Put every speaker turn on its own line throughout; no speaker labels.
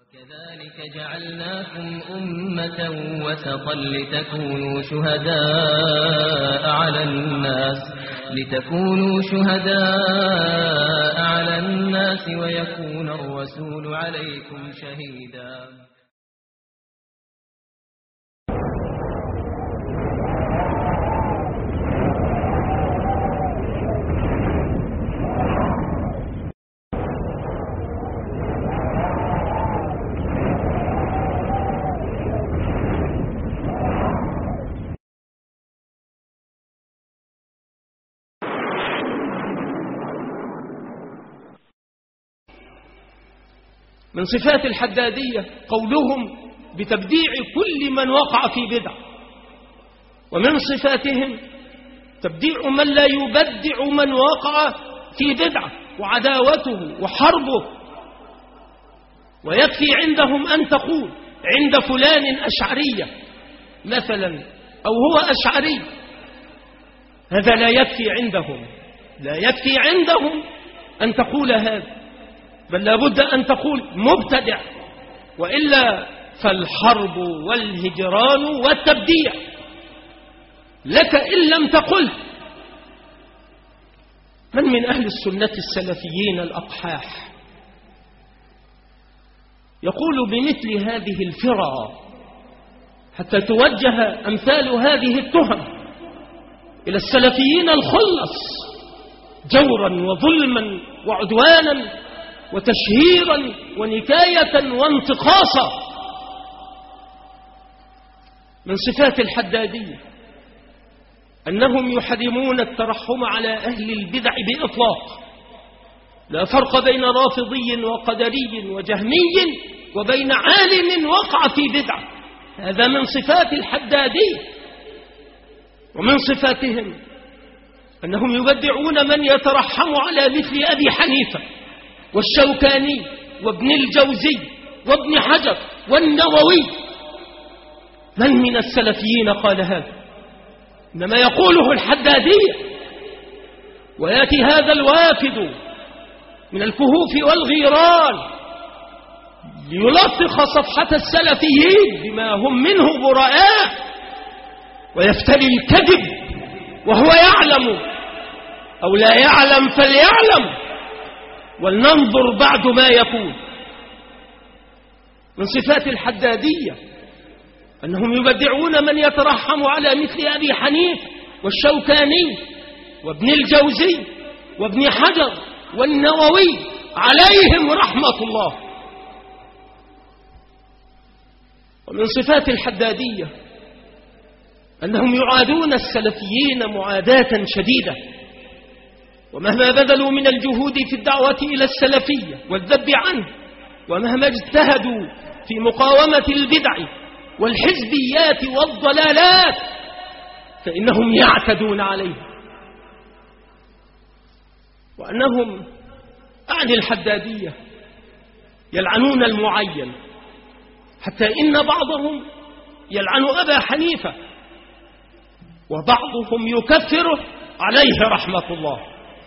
كذلك جعلناكم أمة وسطا لتكونوا شهداء على الناس ويكون الرسول عليكم شهيدا.
من صفات الحدادية قولهم بتبديع كل من وقع في بدعة، ومن صفاتهم تبديع من لا يبدع من وقع في بدعة وعداوته وحربه. ويكفي عندهم أن تقول عند فلان أشعرية مثلا أو هو أشعري، هذا لا يكفي عندهم أن تقول هذا، بل لابد أن تقول مبتدع، وإلا فالحرب والهجران والتبديع لك إن لم تقل. من أهل السنة السلفيين الأقحاح يقول بمثل هذه الفرع حتى توجه أمثال هذه التهم إلى السلفيين الخلص جورا وظلما وعدوانا وتشهيرا ونكاية وانتقاصا. من صفات الحدادية أنهم يحرمون الترحم على أهل البدع بإطلاق، لا فرق بين رافضي وقدري وجهمي وبين عالم وقع في بدعة، هذا من صفات الحدادية. ومن صفاتهم أنهم يبدعون من يترحم على مثل أبي حنيفة والشوكاني وابن الجوزي وابن حجر والنووي. من السلفيين قال هذا؟ إنما يقوله الحدادية. ويأتي هذا الوافد من الكهوف والغيران ليلطخ صفحة السلفيين بما هم منه براء، ويفتري الكذب وهو يعلم أو لا يعلم فليعلم، ولننظر بعد ما يقول. من صفات الحدادية أنهم يبدعون من يترحم على مثل أبي حنيفة والشوكاني وابن الجوزي وابن حجر والنووي عليهم رحمة الله. ومن صفات الحدادية أنهم يعادون السلفيين معاداة شديدة، ومهما بذلوا من الجهود في الدعوة إلى السلفية والذب عنه، ومهما اجتهدوا في مقاومة البدع والحزبيات والضلالات، فإنهم يعتدون عليه. وأنهم أعني الحدادية يلعنون المعين، حتى إن بعضهم يلعن أبا حنيفة وبعضهم يكفره عليه رحمة الله.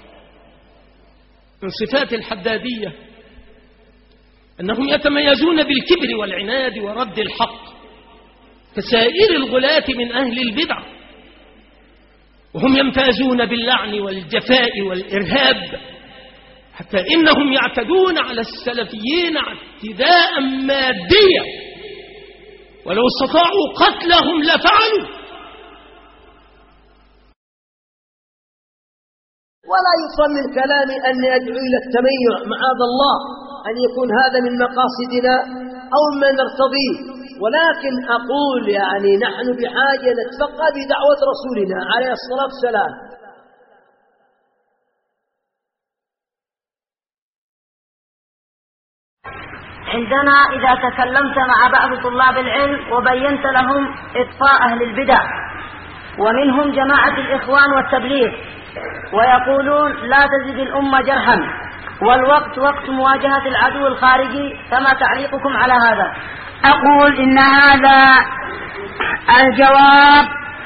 من صفات الحدادية أنهم يتميزون بالكبر والعناد ورد الحق كسائر الغلاة من أهل البدع، وهم يمتازون باللعن والجفاء والإرهاب، حتى إنهم يعتدون على السلفيين اعتداء ماديا، ولو استطاعوا قتلهم لفعلوا.
ولا يفهم من كلامي أن يدعو إلى التميع، معاذ الله أن يكون هذا من مقاصدنا أو ما نرتضيه، ولكن أقول يعني نحن بحاجة نتفقه بدعوة رسولنا عليه الصلاة والسلام.
عندنا إذا تكلمت مع بعض طلاب العلم وبينت لهم إطفاء أهل البدع، ومنهم جماعة الإخوان والتبليغ، ويقولون لا تزد الأمة جرحا والوقت وقت مواجهة العدو الخارجي، فما تعليقكم على هذا؟
أقول إن هذا الجواب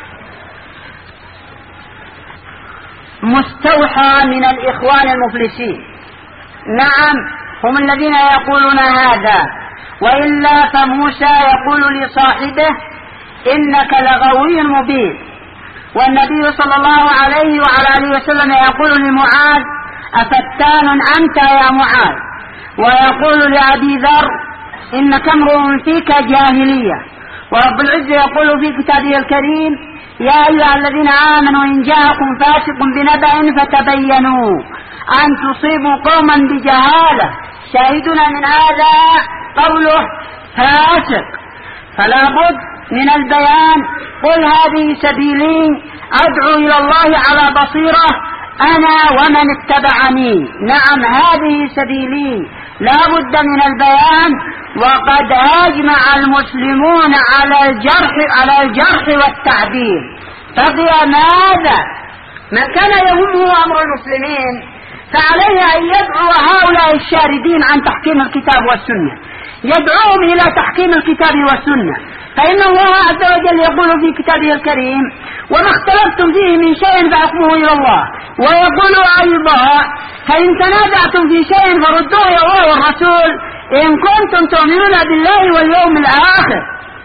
مستوحى من الإخوان المفلسين. نعم هم الذين يقولون هذا، وإلا فموسى يقول لصاحبه إنك لغوي مبين. والنبي صلى الله عليه وعلى آله وسلم يقول لمعاذ أفتان أنت يا معاذ، ويقول لأبي ذر إنك امرؤ فيك جاهلية. ورب العزة يقول في كتابه الكريم يا أيها الذين آمنوا إن جاءكم فاسق بنبأ فتبينوا أن تصيبوا قوما بجهالة. شاهدنا من هذا قوله فاسق، فلا بد من البيان. قل هذه سبيلي أدعو إلى الله على بصيرة أنا ومن اتبعني. نعم هذه سبيلي، لا بد من البيان. وقد أجمع المسلمون على الجرح والتعديل. بقي ماذا؟ من كان يهمه أمر المسلمين فعليه أن يدعو هؤلاء الشاردين عن تحكيم الكتاب والسنة، يدعوهم إلى تحكيم الكتاب والسنة. فإن الله عز وجل يقول في كتابه الكريم وما اختلفتم فيه من شيء فحكمه إلى الله. ويقول أيضا فإن تنازعتم في شيء فردوه إلى الله والرسول إن كنتم تؤمنون بالله واليوم الآخر.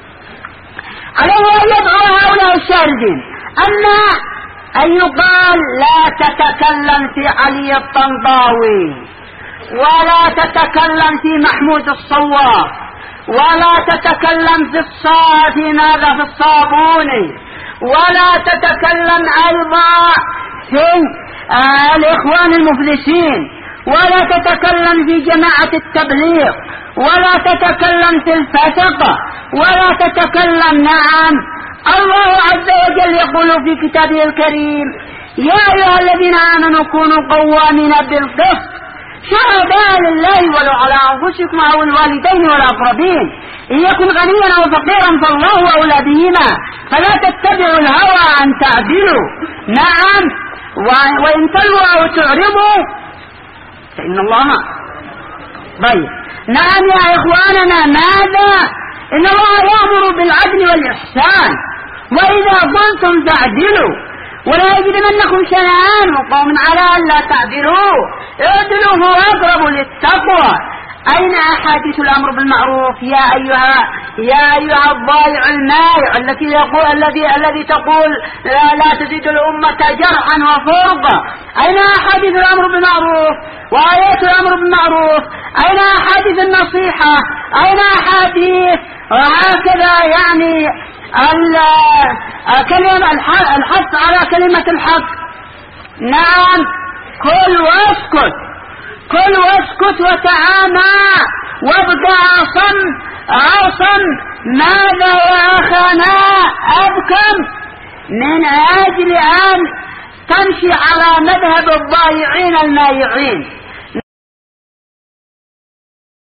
عليه أن يدعو هؤلاء الشاردين. أما أن يقال لا تتكلم في علي الطنطاوي، ولا تتكلم في محمود الصواب، ولا تتكلم في ماذا في الصابوني، ولا تتكلم أيضا في الإخوان المفلسين، ولا تتكلم في جماعة التبليغ، ولا تتكلم في الفسقة، ولا تتكلم. نعم الله عز وجل يقول في كتابه الكريم يا أيها الذين آمنوا كونوا قوامين بالقسط شهداء لله ولو على أنفسكم أو الوالدين والأقربين إن يكن غنيا أو فقيرا فالله أولى بهما فلا تتبعوا الهوى أن تعدلوا. نعم وإن تلووا أو تعرضوا فإن الله طيب. نعم يا إخواننا ماذا؟ إن الله يأمر بالعدل والإحسان وإذا قلتم تعدلوا ولا يجرمنكم شنآن قوم على أن لا تعدلوا اعدلوا هو أقرب للتقوى. أين أحاديث الأمر بالمعروف يا أيها الضائع المائع الذي تقول لا تزيد الأمة جرحا وفرقا؟ أين أحاديث الأمر بالمعروف وآيات الأمر بالمعروف؟ أين أحاديث النصيحة؟ أين أحاديث وهكذا يعني الحث على كلمة الحق؟ نعم كل واسكت وتعامى وابقى عصم. ماذا يا أخانا أبكم من أجل أن تمشي على مذهب الضائعين المايعين؟